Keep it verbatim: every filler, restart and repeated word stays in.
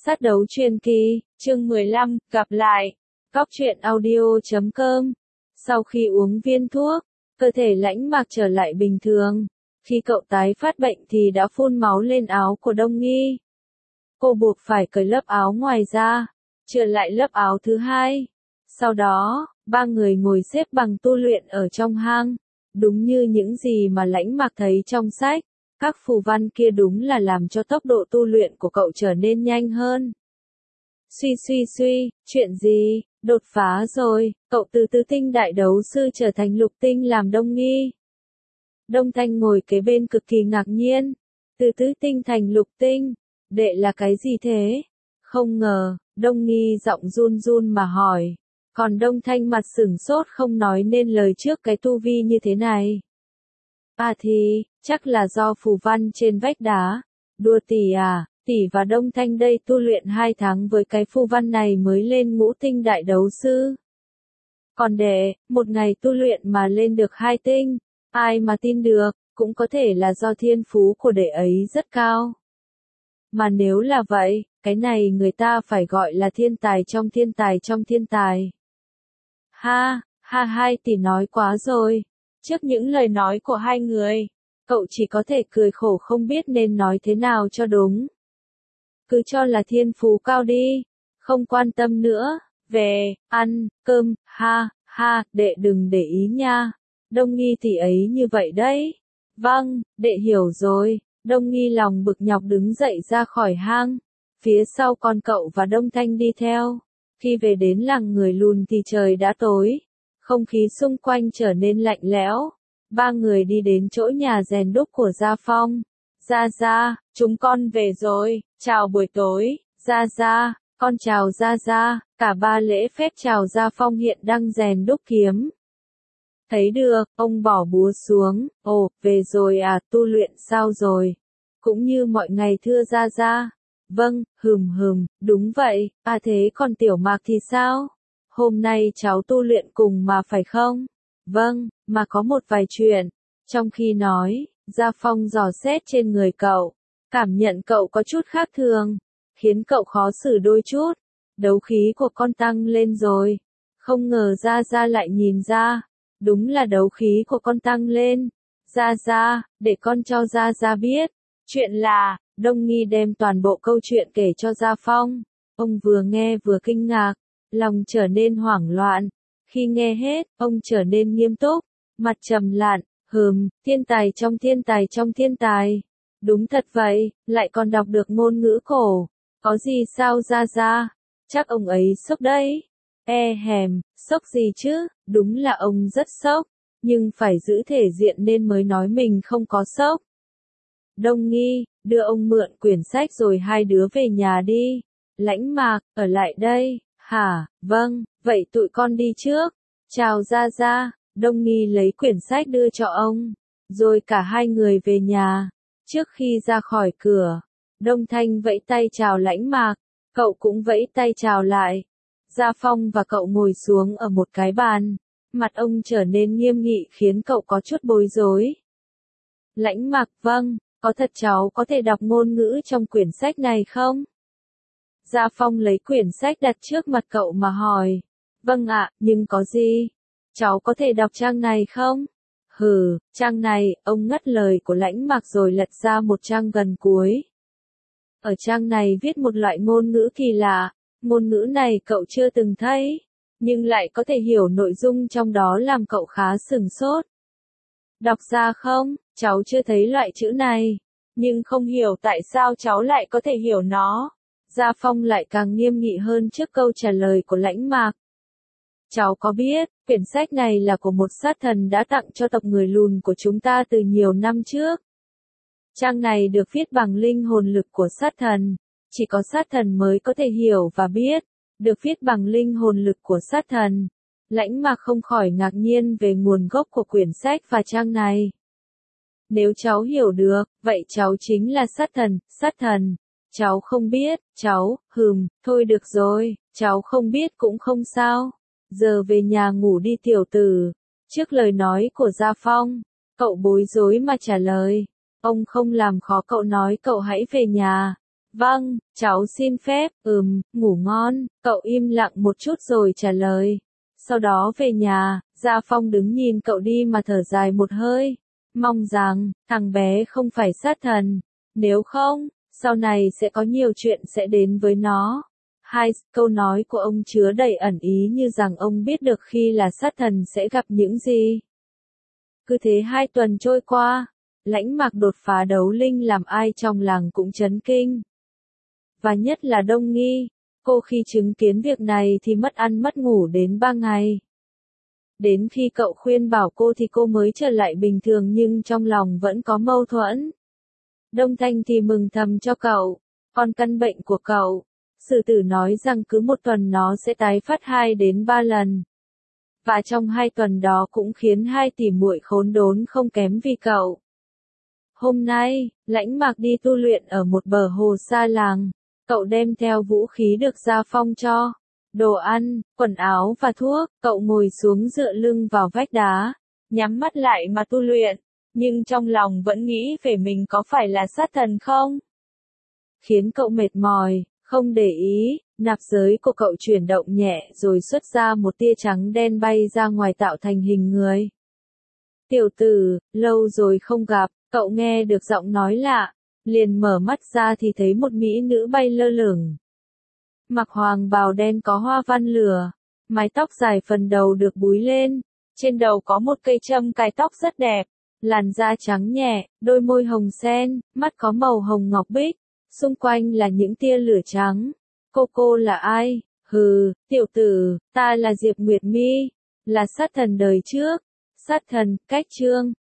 Sát đấu truyền kỳ, chương mười lăm, gặp lại. Góc truyện audio chấm com. Sau khi uống viên thuốc, cơ thể Lãnh Mạc trở lại bình thường. Khi cậu tái phát bệnh thì đã phun máu lên áo của Đông Nghi. Cô buộc phải cởi lớp áo ngoài ra, trở lại lớp áo thứ hai. Sau đó, ba người ngồi xếp bằng tu luyện ở trong hang. Đúng như những gì mà Lãnh Mạc thấy trong sách. Các phù văn kia đúng là làm cho tốc độ tu luyện của cậu trở nên nhanh hơn. Suy suy suy, chuyện gì, đột phá rồi, cậu từ tứ tinh đại đấu sư trở thành lục tinh làm Đông Nghi. Đông Thanh ngồi kế bên cực kỳ ngạc nhiên, từ tứ tinh thành lục tinh, đệ là cái gì thế? Không ngờ, Đông Nghi giọng run run mà hỏi, còn Đông Thanh mặt sửng sốt không nói nên lời trước cái tu vi như thế này. À thì, chắc là do phù văn trên vách đá. Đùa tỷ à, tỷ và Đông Thanh đây tu luyện hai tháng với cái phù văn này mới lên ngũ tinh đại đấu sư. Còn đệ, một ngày tu luyện mà lên được hai tinh, ai mà tin được, cũng có thể là do thiên phú của đệ ấy rất cao. Mà nếu là vậy, cái này người ta phải gọi là thiên tài trong thiên tài trong thiên tài. Ha, ha hai tỷ nói quá rồi. Trước những lời nói của hai người, cậu chỉ có thể cười khổ không biết nên nói thế nào cho đúng. Cứ cho là thiên phú cao đi, không quan tâm nữa, về, ăn, cơm, ha, ha, đệ đừng để ý nha. Đông Nghi tỷ ấy như vậy đấy. Vâng, đệ hiểu rồi. Đông Nghi lòng bực nhọc đứng dậy ra khỏi hang. Phía sau con cậu và Đông Thanh đi theo. Khi về đến làng người lùn thì trời đã tối. Không khí xung quanh trở nên lạnh lẽo. Ba người đi đến chỗ nhà rèn đúc của Gia Phong. Gia Gia, chúng con về rồi, chào buổi tối. Gia Gia, con chào Gia Gia. Cả ba lễ phép chào Gia Phong hiện đang rèn đúc kiếm. Thấy được, ông bỏ búa xuống. Ồ, về rồi à, tu luyện sao rồi? Cũng như mọi ngày thưa Gia Gia. Vâng, hừm hừm, đúng vậy. À thế còn Tiểu Mạc thì sao? Hôm nay cháu tu luyện cùng mà phải không? Vâng, mà có một vài chuyện. Trong khi nói, Gia Phong dò xét trên người cậu. Cảm nhận cậu có chút khác thường. Khiến cậu khó xử đôi chút. Đấu khí của con tăng lên rồi. Không ngờ Gia Gia lại nhìn ra. Đúng là đấu khí của con tăng lên. Gia Gia, để con cho Gia Gia biết. Chuyện là, Đông Nghi đem toàn bộ câu chuyện kể cho Gia Phong. Ông vừa nghe vừa kinh ngạc. Lòng trở nên hoảng loạn. Khi nghe hết, ông trở nên nghiêm túc, mặt trầm lặng, hừm, thiên tài trong thiên tài trong thiên tài. Đúng thật vậy, lại còn đọc được ngôn ngữ cổ. Có gì sao Gia Gia? Chắc ông ấy sốc đấy. E hèm, sốc gì chứ? Đúng là ông rất sốc, nhưng phải giữ thể diện nên mới nói mình không có sốc. Đông Nghi, đưa ông mượn quyển sách rồi hai đứa về nhà đi. Lãnh Mạc, ở lại đây. Hả, vâng, vậy tụi con đi trước. Chào Gia Gia. Đông Nghi lấy quyển sách đưa cho ông. Rồi cả hai người về nhà. Trước khi ra khỏi cửa, Đông Thanh vẫy tay chào Lãnh Mạc. Cậu cũng vẫy tay chào lại. Gia Phong và cậu ngồi xuống ở một cái bàn. Mặt ông trở nên nghiêm nghị khiến cậu có chút bối rối. Lãnh Mạc, vâng, có thật cháu có thể đọc ngôn ngữ trong quyển sách này không? Gia Phong lấy quyển sách đặt trước mặt cậu mà hỏi. Vâng ạ, nhưng có gì? Cháu có thể đọc trang này không? Hừ, trang này, ông ngắt lời của Lãnh Mạc rồi lật ra một trang gần cuối. Ở trang này viết một loại ngôn ngữ kỳ lạ, ngôn ngữ này cậu chưa từng thấy, nhưng lại có thể hiểu nội dung trong đó làm cậu khá sửng sốt. Đọc ra không? Cháu chưa thấy loại chữ này, nhưng không hiểu tại sao cháu lại có thể hiểu nó. Gia Phong lại càng nghiêm nghị hơn trước câu trả lời của Lãnh Mạc. Cháu có biết, quyển sách này là của một sát thần đã tặng cho tộc người lùn của chúng ta từ nhiều năm trước. Trang này được viết bằng linh hồn lực của sát thần. Chỉ có sát thần mới có thể hiểu và biết. Được viết bằng linh hồn lực của sát thần. Lãnh Mạc không khỏi ngạc nhiên về nguồn gốc của quyển sách và trang này. Nếu cháu hiểu được, vậy cháu chính là sát thần, sát thần. Cháu không biết, cháu, hừm, thôi được rồi, cháu không biết cũng không sao. Giờ về nhà ngủ đi tiểu tử. Trước lời nói của Gia Phong, cậu bối rối mà trả lời. Ông không làm khó cậu nói cậu hãy về nhà. Vâng, cháu xin phép, ừm, ngủ ngon, cậu im lặng một chút rồi trả lời. Sau đó về nhà, Gia Phong đứng nhìn cậu đi mà thở dài một hơi. Mong rằng, thằng bé không phải sát thần. Nếu không, sau này sẽ có nhiều chuyện sẽ đến với nó. Hai, câu nói của ông chứa đầy ẩn ý như rằng ông biết được khi là sát thần sẽ gặp những gì. Cứ thế hai tuần trôi qua, Lãnh Mạc đột phá đấu linh làm ai trong làng cũng chấn kinh. Và nhất là Đông Nghi, cô khi chứng kiến việc này thì mất ăn mất ngủ đến ba ngày. Đến khi cậu khuyên bảo cô thì cô mới trở lại bình thường nhưng trong lòng vẫn có mâu thuẫn. Đông Thanh thì mừng thầm cho cậu, còn căn bệnh của cậu, sử tử nói rằng cứ một tuần nó sẽ tái phát hai đến ba lần. Và trong hai tuần đó cũng khiến hai tỷ muội khốn đốn không kém vì cậu. Hôm nay, Lãnh Mạc đi tu luyện ở một bờ hồ xa làng. Cậu đem theo vũ khí được Gia Phong cho, đồ ăn, quần áo và thuốc. Cậu ngồi xuống dựa lưng vào vách đá, nhắm mắt lại mà tu luyện, nhưng trong lòng vẫn nghĩ về mình có phải là sát thần không. Khiến cậu mệt mỏi, không để ý, nạp giới của cậu chuyển động nhẹ rồi xuất ra một tia trắng đen bay ra ngoài tạo thành hình người. Tiểu tử, lâu rồi không gặp, cậu nghe được giọng nói lạ. Liền mở mắt ra thì thấy một mỹ nữ bay lơ lửng. Mặc hoàng bào đen có hoa văn lửa, mái tóc dài phần đầu được búi lên, trên đầu có một cây châm cài tóc rất đẹp, làn da trắng nhẹ, đôi môi hồng sen, mắt có màu hồng ngọc bích, xung quanh là những tia lửa trắng. Cô cô là ai? Hừ, tiểu tử, ta là Diệp Nguyệt Mi, là sát thần đời trước. Sát thần, cách chương.